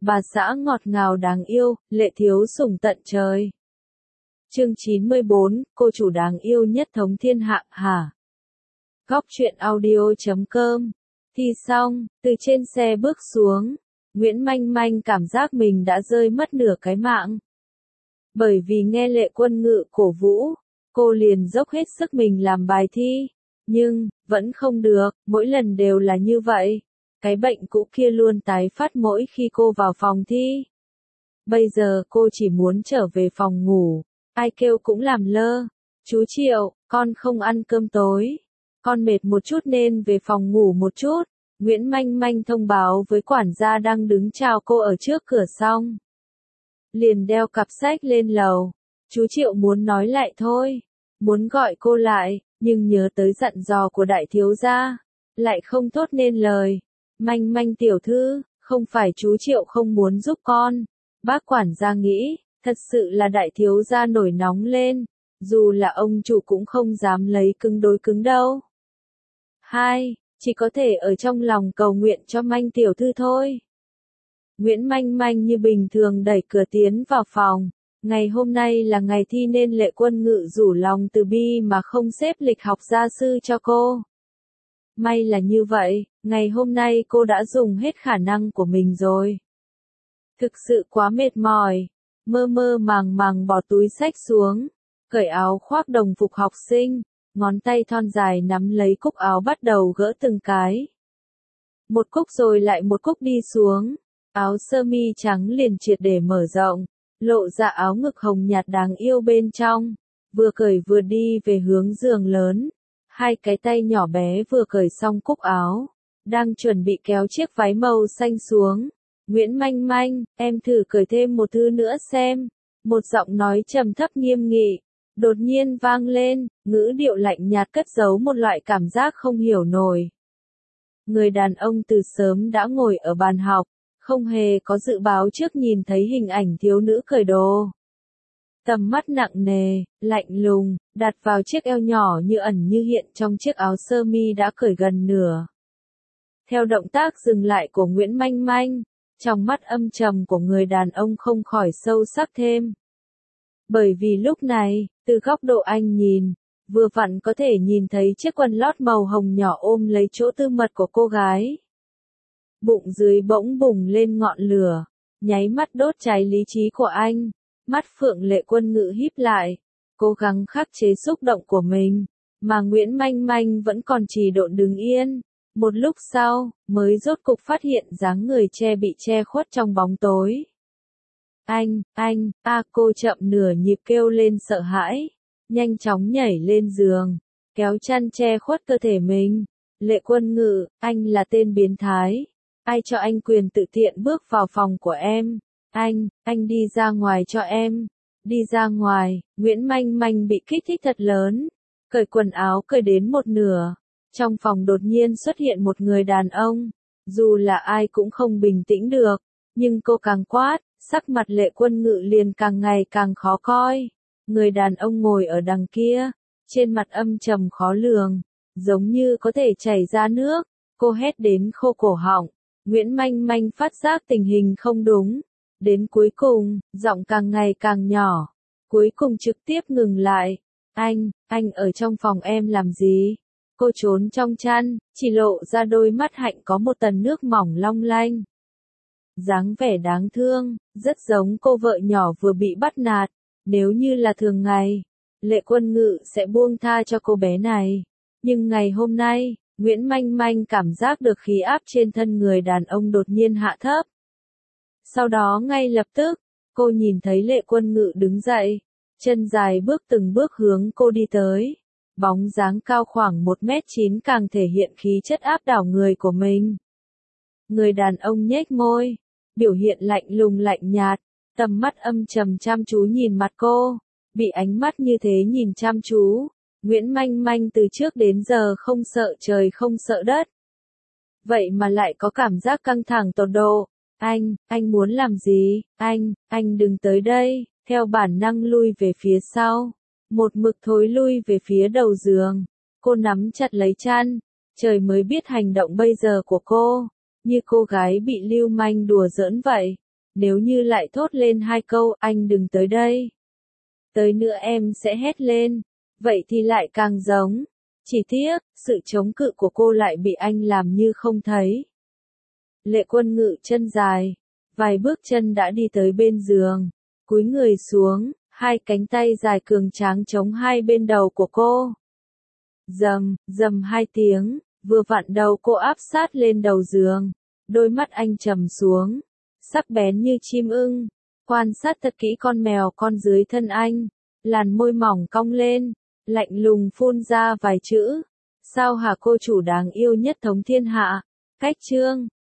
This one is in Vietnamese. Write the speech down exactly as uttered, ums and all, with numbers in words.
bà xã ngọt ngào đáng yêu, lệ thiếu sủng tận trời. Chương chín mươi bốn, cô chủ đáng yêu nhất thống thiên hạ, hả? Góc truyện audio chấm com. Thi xong, từ trên xe bước xuống, Nguyễn Manh Manh cảm giác mình đã rơi mất nửa cái mạng. Bởi vì nghe Lệ Quân Ngự cổ vũ, cô liền dốc hết sức mình làm bài thi. Nhưng, vẫn không được, mỗi lần đều là như vậy. Cái bệnh cũ kia luôn tái phát mỗi khi cô vào phòng thi. Bây giờ cô chỉ muốn trở về phòng ngủ, ai kêu cũng làm lơ. Chú Triệu, con không ăn cơm tối. Con mệt một chút nên về phòng ngủ một chút. Nguyễn Manh Manh thông báo với quản gia đang đứng chào cô ở trước cửa xong. Liền đeo cặp sách lên lầu. Chú Triệu muốn nói lại thôi. Muốn gọi cô lại, nhưng nhớ tới dặn dò của đại thiếu gia. Lại không thốt nên lời. Manh Manh tiểu thư, không phải chú Triệu không muốn giúp con. Bác quản gia nghĩ, thật sự là đại thiếu gia nổi nóng lên. Dù là ông chủ cũng không dám lấy cứng đối cứng đâu. Hai, chỉ có thể ở trong lòng cầu nguyện cho Manh tiểu thư thôi. Nguyễn Manh Manh như bình thường đẩy cửa tiến vào phòng. Ngày hôm nay là ngày thi nên Lệ Quân Ngự rủ lòng từ bi mà không xếp lịch học gia sư cho cô. May là như vậy, ngày hôm nay cô đã dùng hết khả năng của mình rồi. Thực sự quá mệt mỏi, mơ mơ màng màng bỏ túi sách xuống, cởi áo khoác đồng phục học sinh, ngón tay thon dài nắm lấy cúc áo bắt đầu gỡ từng cái. Một cúc rồi lại một cúc đi xuống, áo sơ mi trắng liền triệt để mở rộng, lộ ra áo ngực hồng nhạt đáng yêu bên trong, vừa cởi vừa đi về hướng giường lớn. Hai cái tay nhỏ bé vừa cởi xong cúc áo, đang chuẩn bị kéo chiếc váy màu xanh xuống. Nguyễn Manh Manh, em thử cởi thêm một thứ nữa xem. Một giọng nói trầm thấp nghiêm nghị, đột nhiên vang lên, ngữ điệu lạnh nhạt cất giấu một loại cảm giác không hiểu nổi. Người đàn ông từ sớm đã ngồi ở bàn học, không hề có dự báo trước nhìn thấy hình ảnh thiếu nữ cởi đồ. Tầm mắt nặng nề, lạnh lùng, đặt vào chiếc eo nhỏ như ẩn như hiện trong chiếc áo sơ mi đã cởi gần nửa. Theo động tác dừng lại của Nguyễn Manh Manh, trong mắt âm trầm của người đàn ông không khỏi sâu sắc thêm. Bởi vì lúc này, từ góc độ anh nhìn, vừa vặn có thể nhìn thấy chiếc quần lót màu hồng nhỏ ôm lấy chỗ tư mật của cô gái. Bụng dưới bỗng bùng lên ngọn lửa, nháy mắt đốt cháy lý trí của anh. Mắt Phượng Lệ Quân Ngự híp lại, cố gắng khắc chế xúc động của mình, mà Nguyễn Manh Manh vẫn còn trì độn đứng yên. Một lúc sau, mới rốt cục phát hiện dáng người che bị che khuất trong bóng tối. Anh, anh, a cô chậm nửa nhịp kêu lên sợ hãi, nhanh chóng nhảy lên giường, kéo chăn che khuất cơ thể mình. Lệ Quân Ngự, anh là tên biến thái, ai cho anh quyền tự tiện bước vào phòng của em? Anh, anh đi ra ngoài cho em. Đi ra ngoài, Nguyễn Manh Manh bị kích thích thật lớn. Cởi quần áo cởi đến một nửa. Trong phòng đột nhiên xuất hiện một người đàn ông. Dù là ai cũng không bình tĩnh được. Nhưng cô càng quát, sắc mặt Lệ Quân Ngự liền càng ngày càng khó coi. Người đàn ông ngồi ở đằng kia. Trên mặt âm trầm khó lường. Giống như có thể chảy ra nước. Cô hét đến khô cổ họng. Nguyễn Manh Manh phát giác tình hình không đúng. Đến cuối cùng, giọng càng ngày càng nhỏ, cuối cùng trực tiếp ngừng lại. Anh, anh ở trong phòng em làm gì? Cô trốn trong chăn, chỉ lộ ra đôi mắt hạnh có một tầng nước mỏng long lanh. Dáng vẻ đáng thương, rất giống cô vợ nhỏ vừa bị bắt nạt. Nếu như là thường ngày, Lệ Quân Ngự sẽ buông tha cho cô bé này. Nhưng ngày hôm nay, Nguyễn Manh Manh cảm giác được khí áp trên thân người đàn ông đột nhiên hạ thấp. Sau đó ngay lập tức, cô nhìn thấy Lệ Quân Ngự đứng dậy, chân dài bước từng bước hướng cô đi tới. Bóng dáng cao khoảng một mét chín càng thể hiện khí chất áp đảo người của mình. Người đàn ông nhếch môi, biểu hiện lạnh lùng lạnh nhạt, tầm mắt âm trầm chăm chú nhìn mặt cô. Bị ánh mắt như thế nhìn chăm chú, Nguyễn Manh Manh từ trước đến giờ không sợ trời không sợ đất. Vậy mà lại có cảm giác căng thẳng tột độ. Anh, anh muốn làm gì? Anh, anh đừng tới đây. Theo bản năng lui về phía sau. Một mực thối lui về phía đầu giường. Cô nắm chặt lấy chăn. Trời mới biết hành động bây giờ của cô. Như cô gái bị lưu manh đùa giỡn vậy. Nếu như lại thốt lên hai câu, anh đừng tới đây. Tới nữa em sẽ hét lên. Vậy thì lại càng giống. Chỉ tiếc, sự chống cự của cô lại bị anh làm như không thấy. Lệ Quân Ngự chân dài. Vài bước chân đã đi tới bên giường. Cúi người xuống, hai cánh tay dài cường tráng chống hai bên đầu của cô. Dầm, dầm hai tiếng, vừa vặn đầu cô áp sát lên đầu giường. Đôi mắt anh trầm xuống, sắc bén như chim ưng. Quan sát thật kỹ con mèo con dưới thân anh. Làn môi mỏng cong lên, lạnh lùng phun ra vài chữ. Sao hả cô chủ đáng yêu nhất thống thiên hạ? Cách chương